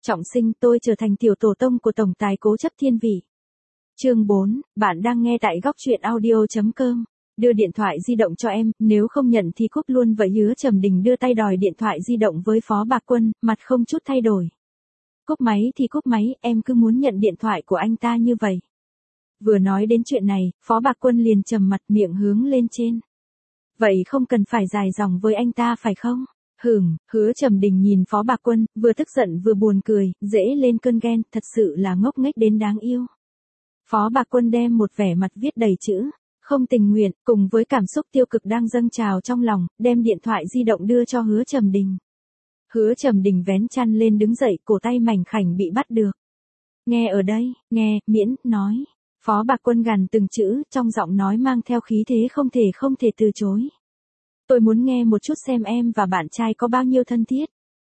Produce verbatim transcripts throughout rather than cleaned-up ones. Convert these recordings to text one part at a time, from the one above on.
Trọng sinh, tôi trở thành tiểu tổ tông của tổng tài cố chấp thiên vị. Chương bốn, bạn đang nghe tại góc truyện audio.com. Đưa điện thoại di động cho em, nếu không nhận thì cúp luôn vậy. Hứa Trầm Đình đưa tay đòi điện thoại di động với Phó Bạc Quân, mặt không chút thay đổi. Cúp máy thì cúp máy, em cứ muốn nhận điện thoại của anh ta như vậy. Vừa nói đến chuyện này, Phó Bạc Quân liền trầm mặt, miệng hướng lên trên. Vậy không cần phải dài dòng với anh ta phải không? Hửm, Hứa Trầm Đình nhìn Phó Bạc Quân, vừa tức giận vừa buồn cười, dễ lên cơn ghen, thật sự là ngốc nghếch đến đáng yêu. Phó Bạc Quân đem một vẻ mặt viết đầy chữ không tình nguyện, cùng với cảm xúc tiêu cực đang dâng trào trong lòng, đem điện thoại di động đưa cho Hứa Trầm Đình. Hứa Trầm Đình vén chăn lên đứng dậy, cổ tay mảnh khảnh bị bắt được. Nghe ở đây, nghe, miễn, nói. Phó Bạc Quân gằn từng chữ, trong giọng nói mang theo khí thế không thể không thể từ chối. Tôi muốn nghe một chút xem em và bạn trai có bao nhiêu thân thiết.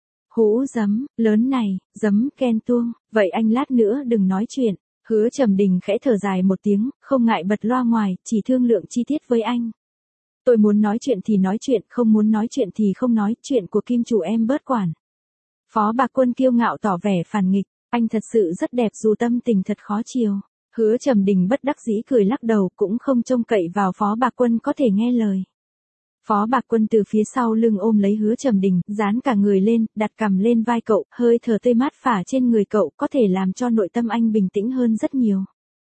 Hũ giấm, lớn này, giấm, ghen tuông, vậy anh lát nữa đừng nói chuyện. Hứa Trầm Đình khẽ thở dài một tiếng, không ngại bật loa ngoài, chỉ thương lượng chi tiết với anh. Tôi muốn nói chuyện thì nói chuyện, không muốn nói chuyện thì không nói, chuyện của kim chủ em bớt quản. Phó Bạc Quân kiêu ngạo tỏ vẻ phản nghịch, anh thật sự rất đẹp dù tâm tình thật khó chiều. Hứa Trầm Đình bất đắc dĩ cười lắc đầu, cũng không trông cậy vào Phó Bạc Quân có thể nghe lời. Phó Bạc Quân từ phía sau lưng ôm lấy Hứa Trầm Đình, dán cả người lên, đặt cằm lên vai cậu, hơi thở tươi mát phả trên người cậu có thể làm cho nội tâm anh bình tĩnh hơn rất nhiều.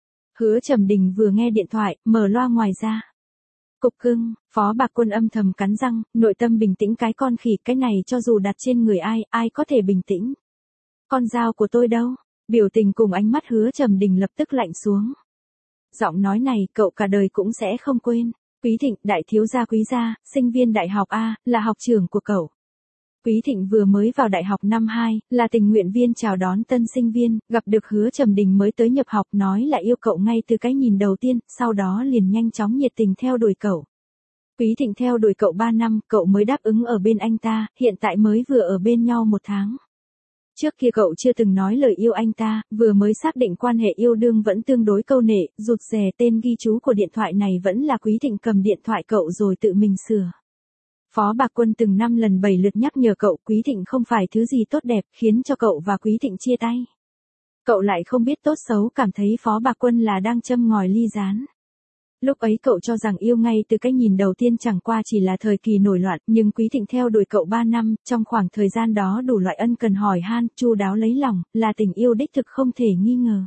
Hứa Trầm Đình vừa nghe điện thoại, mở loa ngoài ra. Cục cưng, Phó Bạc Quân âm thầm cắn răng, nội tâm bình tĩnh cái con khỉ, cái này cho dù đặt trên người ai, ai có thể bình tĩnh. Con dao của tôi đâu? Biểu tình cùng ánh mắt Hứa Trầm Đình lập tức lạnh xuống. Giọng nói này cậu cả đời cũng sẽ không quên. Quý Thịnh, đại thiếu gia Quý gia, sinh viên đại học A, là học trưởng của cậu. Quý Thịnh vừa mới vào đại học năm hai, là tình nguyện viên chào đón tân sinh viên, gặp được Hứa Trầm Đình mới tới nhập học, nói là yêu cậu ngay từ cái nhìn đầu tiên, sau đó liền nhanh chóng nhiệt tình theo đuổi cậu. Quý Thịnh theo đuổi cậu ba năm, cậu mới đáp ứng ở bên anh ta, hiện tại mới vừa ở bên nhau một tháng. Trước kia cậu chưa từng nói lời yêu anh ta, vừa mới xác định quan hệ yêu đương vẫn tương đối câu nệ, rụt rè. Tên ghi chú của điện thoại này vẫn là Quý Thịnh cầm điện thoại cậu rồi tự mình sửa. Phó Bạc Quân từng năm lần bảy lượt nhắc nhở cậu Quý Thịnh không phải thứ gì tốt đẹp, khiến cho cậu và Quý Thịnh chia tay. Cậu lại không biết tốt xấu, cảm thấy Phó Bạc Quân là đang châm ngòi ly gián. Lúc ấy cậu cho rằng yêu ngay từ cái nhìn đầu tiên chẳng qua chỉ là thời kỳ nổi loạn, nhưng Quý Thịnh theo đuổi cậu ba năm, trong khoảng thời gian đó đủ loại ân cần hỏi han, chu đáo lấy lòng, là tình yêu đích thực không thể nghi ngờ.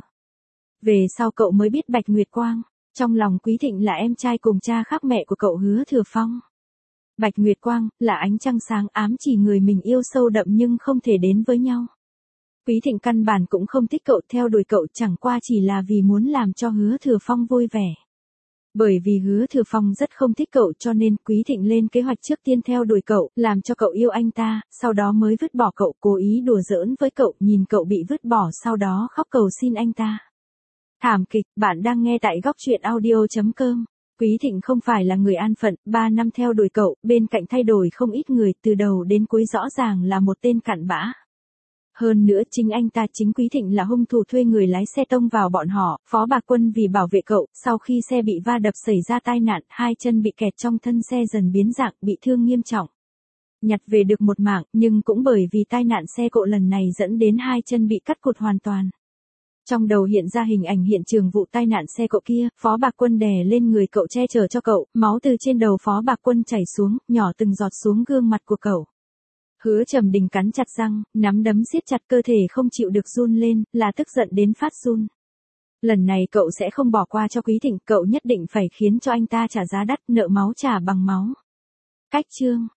Về sau cậu mới biết Bạch Nguyệt Quang, trong lòng Quý Thịnh là em trai cùng cha khác mẹ của cậu Hứa Thừa Phong. Bạch Nguyệt Quang, là ánh trăng sáng ám chỉ người mình yêu sâu đậm nhưng không thể đến với nhau. Quý Thịnh căn bản cũng không thích cậu, theo đuổi cậu chẳng qua chỉ là vì muốn làm cho Hứa Thừa Phong vui vẻ. Bởi vì Hứa Thừa Phong rất không thích cậu cho nên Quý Thịnh lên kế hoạch trước tiên theo đuổi cậu, làm cho cậu yêu anh ta, sau đó mới vứt bỏ cậu, cố ý đùa giỡn với cậu, nhìn cậu bị vứt bỏ sau đó khóc cầu xin anh ta. Thảm kịch, bạn đang nghe tại góc truyện audio.com. Quý Thịnh không phải là người an phận, ba năm theo đuổi cậu, bên cạnh thay đổi không ít người, từ đầu đến cuối rõ ràng là một tên cặn bã. Hơn nữa chính anh ta, chính Quý Thịnh là hung thủ thuê người lái xe tông vào bọn họ. Phó Bạc Quân vì bảo vệ cậu, sau khi xe bị va đập xảy ra tai nạn, hai chân bị kẹt trong thân xe dần biến dạng, bị thương nghiêm trọng. Nhặt về được một mạng, nhưng cũng bởi vì tai nạn xe cộ lần này dẫn đến hai chân bị cắt cụt hoàn toàn. Trong đầu hiện ra hình ảnh hiện trường vụ tai nạn xe cộ kia, Phó Bạc Quân đè lên người cậu che chở cho cậu, máu từ trên đầu Phó Bạc Quân chảy xuống, nhỏ từng giọt xuống gương mặt của cậu. Hứa Trầm Đình cắn chặt răng, nắm đấm siết chặt, cơ thể không chịu được run lên, là tức giận đến phát run. Lần này cậu sẽ không bỏ qua cho Quý Thịnh, cậu nhất định phải khiến cho anh ta trả giá đắt, nợ máu trả bằng máu. Cách chương